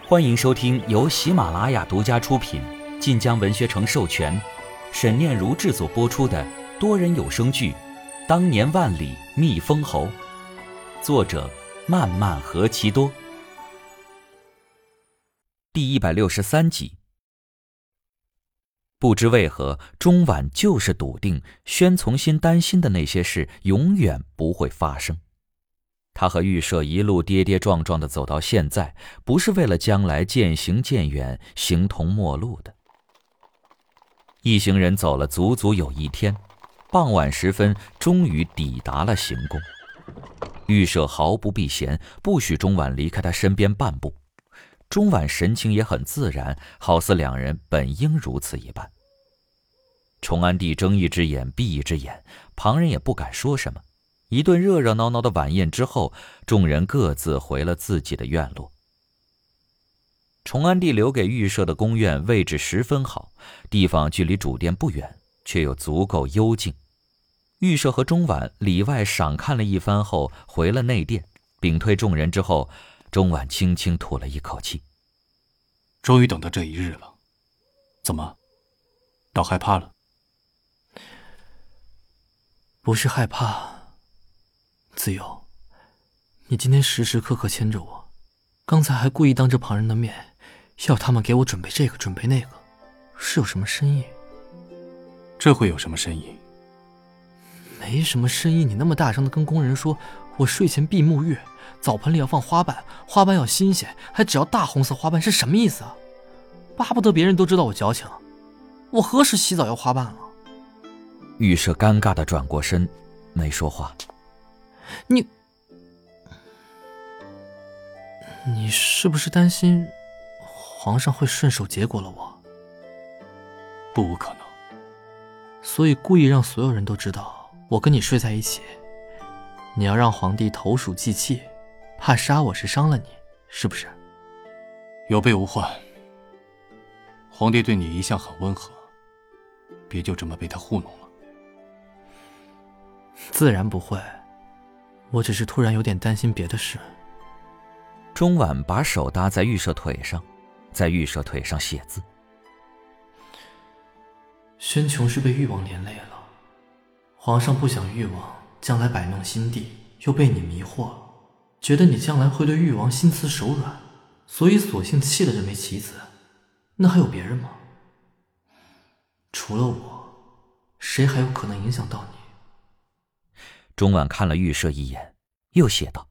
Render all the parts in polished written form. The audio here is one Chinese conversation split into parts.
欢迎收听由喜马拉雅独家出品、晋江文学城授权、沈念如制作播出的多人有声剧《当年万里觅封侯》，作者漫漫何其多。第163集。不知为何，钟婉就是笃定宣从新担心的那些事永远不会发生。他和预设一路跌跌撞撞地走到现在，不是为了将来渐行渐远、形同陌路的。一行人走了足足有1天，傍晚时分终于抵达了行宫。预设毫不避嫌，不许钟婉离开他身边半步。钟婉神情也很自然，好似两人本应如此一般。崇安帝睁一只眼闭一只眼，旁人也不敢说什么。一顿热热闹闹的晚宴之后，众人各自回了自己的院落。崇安帝留给预设的宫院位置十分好，地方距离主殿不远，却又足够幽静。预设和钟婉里外赏看了一番后回了内殿，屏退众人之后，钟婉轻轻吐了一口气。 终于等到这一日了，怎么倒害怕了？ 不是害怕，自由，你今天时时刻刻牵着我，刚才还故意当着旁人的面要他们给我准备这个准备那个，是有什么深意？ 这会有什么深意？ 没什么深意，你那么大声的跟工人说我睡前必沐浴，澡盆里要放花瓣，花瓣要新鲜，还只要大红色花瓣，是什么意思啊？巴不得别人都知道我矫情，我何时洗澡要花瓣了？ 预设尴尬地转过身，没说话。 你是不是担心皇上会顺手结果了我？ 不无可能。 所以故意让所有人都知道我跟你睡在一起，你要让皇帝投鼠忌器，怕杀我是伤了你，是不是？ 有备无患。皇帝对你一向很温和，别就这么被他糊弄了。 自然不会，我只是突然有点担心别的事。 钟婉把手搭在预设腿上，在预设腿上写字。 宣琼是被誉王连累了，皇上不想誉王将来摆弄新地，又被你迷惑，觉得你将来会对誉王心慈手软，所以索性弃了这枚棋子。那还有别人吗？除了我，谁还有可能影响到你？ 钟婉看了预设一眼，又写道：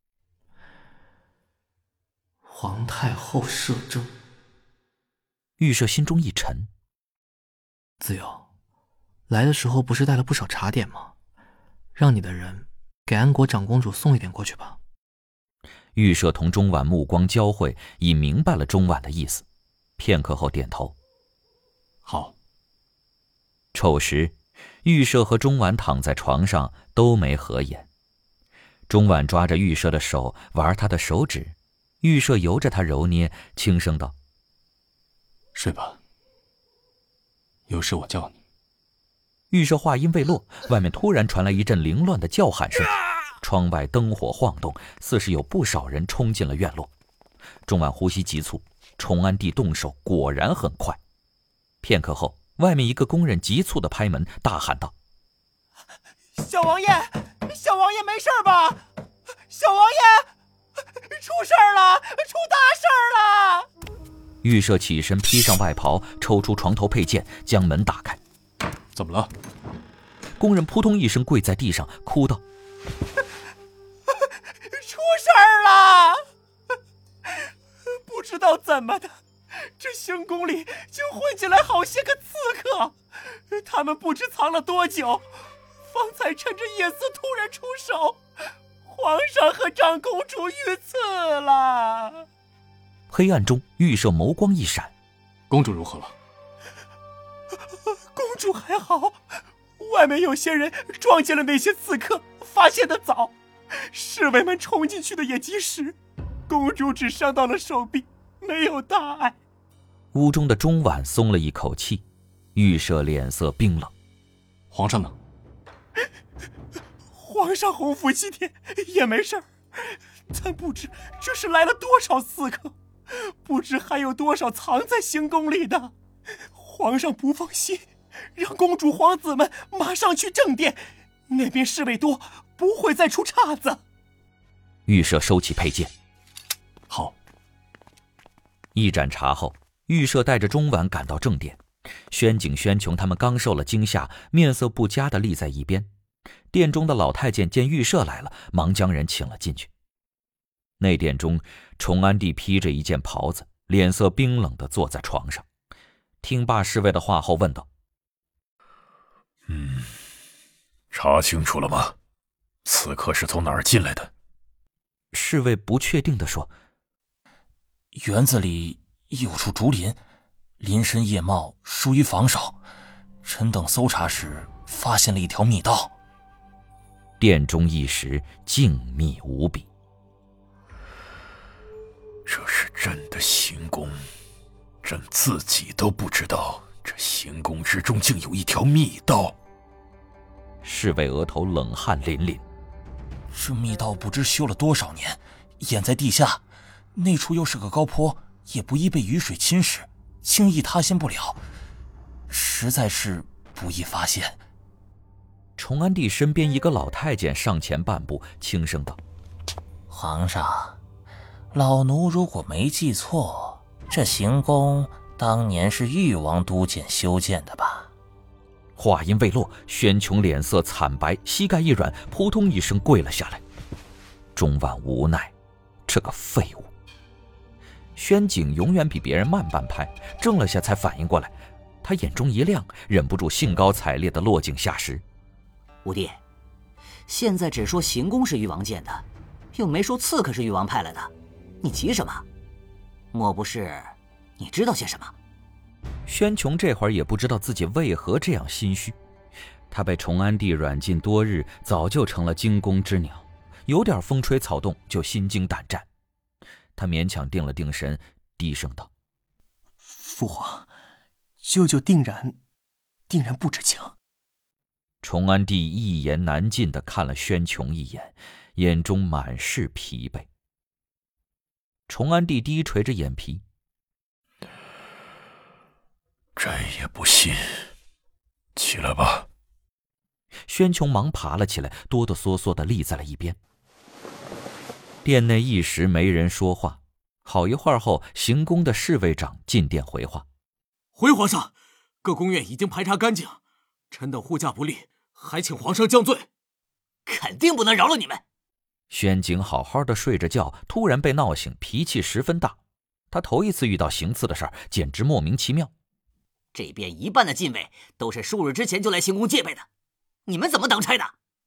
皇太后摄政。 预设心中一沉。 自由，来的时候不是带了不少茶点吗？让你的人给安国长公主送一点过去吧。 预设同钟婉目光交汇，已明白了钟婉的意思，片刻后点头。 好。 丑时，预设和钟婉躺在床上都没合眼。钟婉抓着预设的手玩他的手指，预设由着他揉捏，轻声道： 睡吧，有事我叫你。 预设话音未落，外面突然传来一阵凌乱的叫喊声，窗外灯火晃动，似是有不少人冲进了院落。钟婉呼吸急促，崇安帝动手果然很快。片刻后，外面一个工人急促地拍门，大喊道： 小王爷，小王爷没事吧？小王爷，出事了，出大事了！ 预设起身披上外袍，抽出床头佩剑，将门打开。 怎么了？ 工人扑通一声跪在地上，哭道： 出事了！不知道怎么的，这行宫里竟混进来好些个刺客，他们不知藏了多久，方才趁着夜色突然出手，皇上和长公主遇刺了。 黑暗中，预设眸光一闪： 公主如何了？ 公主还好，外面有些人撞见了那些刺客，发现的早，侍卫们冲进去的也及时，公主只伤到了手臂，没有大碍。 屋中的钟婉松了一口气，预设脸色冰冷。 皇上呢？ 皇上洪福齐天，也没事儿。咱不知这是来了多少刺客， 不知还有多少藏在行宫里的。皇上不放心，让公主皇子们马上去正殿，那边侍卫多，不会再出岔子。 玉舍收起佩剑。 好。 一盏茶后，玉舍带着钟婉赶到正殿。宣景、宣琼他们刚受了惊吓，面色不佳地立在一边。殿中的老太监见玉舍来了，忙将人请了进去。内殿中，崇安帝披着一件袍子，脸色冰冷地坐在床上。听罢侍卫的话后，问道： 查清楚了吗？刺客是从哪儿进来的？ 侍卫不确定地说： 园子里有处竹林，林深叶茂，疏于防守。臣等搜查时发现了一条密道。 殿中一时静谧无比。 这是朕的行宫，朕自己都不知道这行宫之中竟有一条密道。 侍卫额头冷汗淋淋。 这密道不知修了多少年，掩在地下，那处又是个高坡，也不易被雨水侵蚀，轻易塌陷不了，实在是不易发现。 崇安帝身边一个老太监上前半步，轻声道： 皇上，老奴如果没记错，这行宫当年是誉王督建修建的吧？ 话音未落，宣琼脸色惨白，膝盖一软，扑通一声跪了下来。钟婉无奈，这个废物。宣景永远比别人慢半拍，怔了下才反应过来，他眼中一亮，忍不住兴高采烈地落井下石。 五弟，现在只说行宫是誉王建的，又没说刺客是誉王派来的，你急什么？莫不是你知道些什么？ 宣琼这会儿也不知道自己为何这样心虚，他被崇安帝软禁多日，早就成了惊弓之鸟，有点风吹草动就心惊胆战。他勉强定了定神，低声道： 父皇，舅舅定然不知情。 崇安帝一言难尽地看了宣琼一眼，眼中满是疲惫。崇安帝低垂着眼皮： 朕也不信，起来吧。 宣琼忙爬了起来，哆哆嗦嗦地立在了一边。殿内一时没人说话，好一会儿后，行宫的侍卫长进殿回话： 回皇上，各宫院已经排查干净，臣等护驾不力，还请皇上降罪。 肯定不能饶了你们。 宣景好好的睡着觉，突然被闹醒，脾气十分大。他头一次遇到行刺的事儿，简直莫名其妙。 这边一半的禁卫都是数日之前就来行宫戒备的，你们怎么当差的？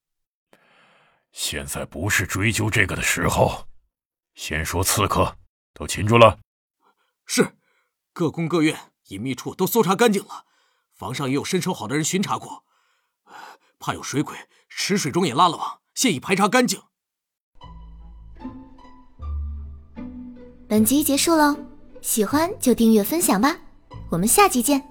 现在不是追究这个的时候，先说刺客都擒住了。 是，各宫各院隐秘处都搜查干净了，房上也有身手好的人巡查过，怕有水鬼，池水中也拉了网，现已排查干净。 本集结束喽，喜欢就订阅分享吧，我们下集见。